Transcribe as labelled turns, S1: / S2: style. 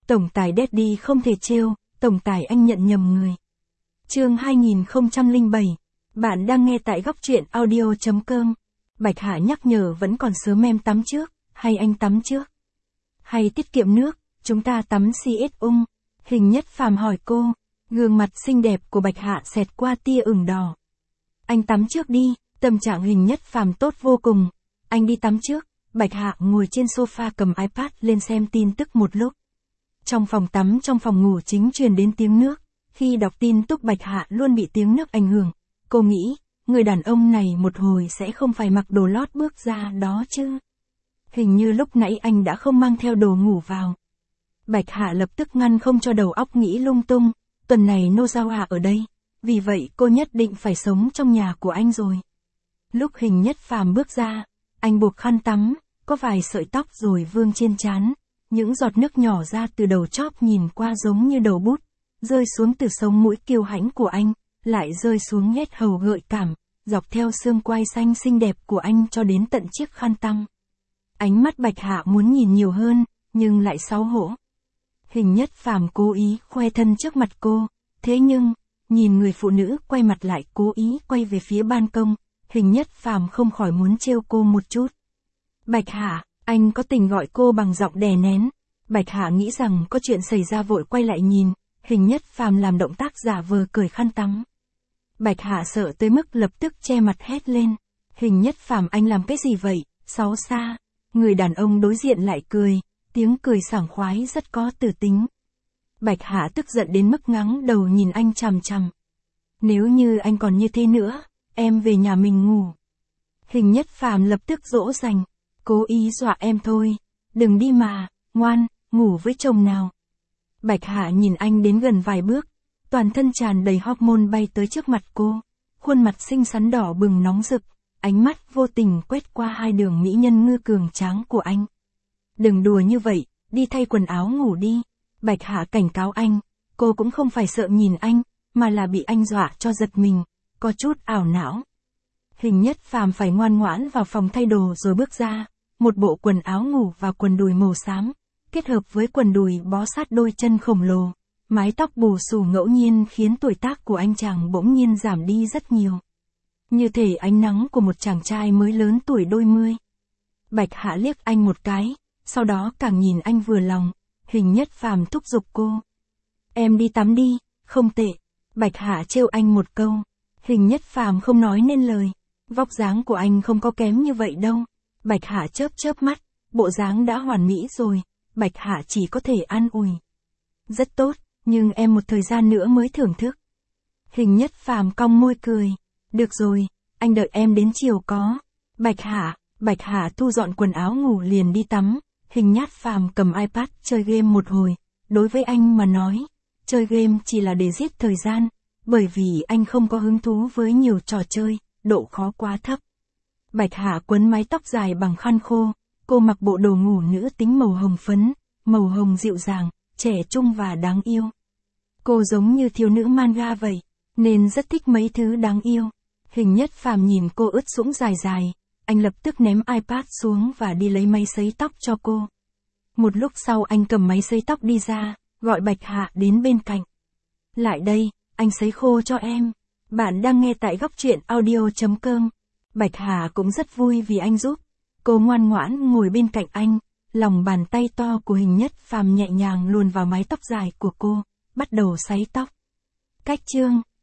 S1: Tổng tài Daddy không thể trêu, tổng tài anh nhận nhầm người. Chương 2007. Bạn đang nghe tại góc truyện audio.com. Bạch Hạ nhắc nhở vẫn còn sớm, em tắm trước, hay anh tắm trước? Hay tiết kiệm nước, chúng ta tắm CS ung. Hình Nhất Phàm hỏi cô, gương mặt xinh đẹp của Bạch Hạ xẹt qua tia ửng đỏ. Anh tắm trước đi, tâm trạng Hình Nhất Phàm tốt vô cùng. Anh đi tắm trước. Bạch Hạ ngồi trên sofa cầm iPad lên xem tin tức một lúc. Trong phòng tắm trong phòng ngủ chính truyền đến tiếng nước. Khi đọc tin tức Bạch Hạ luôn bị tiếng nước ảnh hưởng. Cô nghĩ, người đàn ông này một hồi sẽ không phải mặc đồ lót bước ra đó chứ. Hình như lúc nãy anh đã không mang theo đồ ngủ vào. Bạch Hạ lập tức ngăn không cho đầu óc nghĩ lung tung. Tuần này Nozawa ở đây. Vì vậy cô nhất định phải sống trong nhà của anh rồi. Lúc Hình Nhất Phàm bước ra, anh buộc khăn tắm, có vài sợi tóc rồi vương trên trán. Những giọt nước nhỏ ra từ đầu chóp nhìn qua giống như đầu bút, rơi xuống từ sống mũi kiêu hãnh của anh, lại rơi xuống hết hầu gợi cảm, dọc theo xương quai xanh xinh đẹp của anh cho đến tận chiếc khăn tăm. Ánh mắt Bạch Hạ muốn nhìn nhiều hơn, nhưng lại xấu hổ. Hình Nhất Phàm cố ý khoe thân trước mặt cô, thế nhưng, nhìn người phụ nữ quay mặt lại cố ý quay về phía ban công, Hình Nhất Phàm không khỏi muốn trêu cô một chút. Bạch Hạ, anh có tình gọi cô bằng giọng đè nén. Bạch Hạ nghĩ rằng có chuyện xảy ra vội quay lại nhìn, Hình Nhất Phàm làm động tác giả vờ cởi khăn tắm. Bạch Hạ sợ tới mức lập tức che mặt hét lên. Hình Nhất Phàm, anh làm cái gì vậy, xấu xa. Người đàn ông đối diện lại cười, tiếng cười sảng khoái rất có tử tính. Bạch Hạ tức giận đến mức ngáng đầu nhìn anh chằm chằm. Nếu như anh còn như thế nữa, em về nhà mình ngủ. Hình Nhất Phàm lập tức dỗ dành. Cố ý dọa em thôi. Đừng đi mà, ngoan, ngủ với chồng nào. Bạch Hạ nhìn anh đến gần vài bước. Toàn thân tràn đầy hormone bay tới trước mặt cô. Khuôn mặt xinh xắn đỏ bừng nóng rực. Ánh mắt vô tình quét qua hai đường mỹ nhân ngư cường tráng của anh. Đừng đùa như vậy, đi thay quần áo ngủ đi. Bạch Hạ cảnh cáo anh. Cô cũng không phải sợ nhìn anh, mà là bị anh dọa cho giật mình, có chút ảo não. Hình Nhất Phàm phải ngoan ngoãn vào phòng thay đồ rồi bước ra. Một bộ quần áo ngủ và quần đùi màu xám, kết hợp với quần đùi bó sát đôi chân khổng lồ. Mái tóc bù xù ngẫu nhiên khiến tuổi tác của anh chàng bỗng nhiên giảm đi rất nhiều. Như thể ánh nắng của một chàng trai mới lớn tuổi đôi mươi. Bạch Hạ liếc anh một cái, sau đó càng nhìn anh vừa lòng. Hình Nhất Phàm thúc giục cô. Em đi tắm đi, không tệ. Bạch Hạ trêu anh một câu. Hình Nhất Phàm không nói nên lời. Vóc dáng của anh không có kém như vậy đâu. Bạch Hạ chớp chớp mắt, bộ dáng đã hoàn mỹ rồi. Bạch Hạ chỉ có thể an ủi. Rất tốt, nhưng em một thời gian nữa mới thưởng thức. Hình Nhất Phàm cong môi cười. Được rồi, anh đợi em đến chiều có. Bạch Hạ thu dọn quần áo ngủ liền đi tắm. Hình Nhất Phàm cầm iPad chơi game một hồi. Đối với anh mà nói, chơi game chỉ là để giết thời gian. Bởi vì anh không có hứng thú với nhiều trò chơi, độ khó quá thấp. Bạch Hạ quấn mái tóc dài bằng khăn khô. Cô mặc bộ đồ ngủ nữ tính màu hồng phấn, màu hồng dịu dàng, trẻ trung và đáng yêu. Cô giống như thiếu nữ manga vậy, nên rất thích mấy thứ đáng yêu. Hình Nhất Phàm nhìn cô ướt sũng dài dài, anh lập tức ném iPad xuống và đi lấy máy sấy tóc cho cô. Một lúc sau anh cầm máy sấy tóc đi ra, gọi Bạch Hạ đến bên cạnh. Lại đây, anh sấy khô cho em. Bạn đang nghe tại góc truyện audio.com. Bạch Hạ cũng rất vui vì anh giúp. Cô ngoan ngoãn ngồi bên cạnh anh, lòng bàn tay to của Hình Nhất Phàm nhẹ nhàng luồn vào mái tóc dài của cô, bắt đầu sấy tóc. Cách chương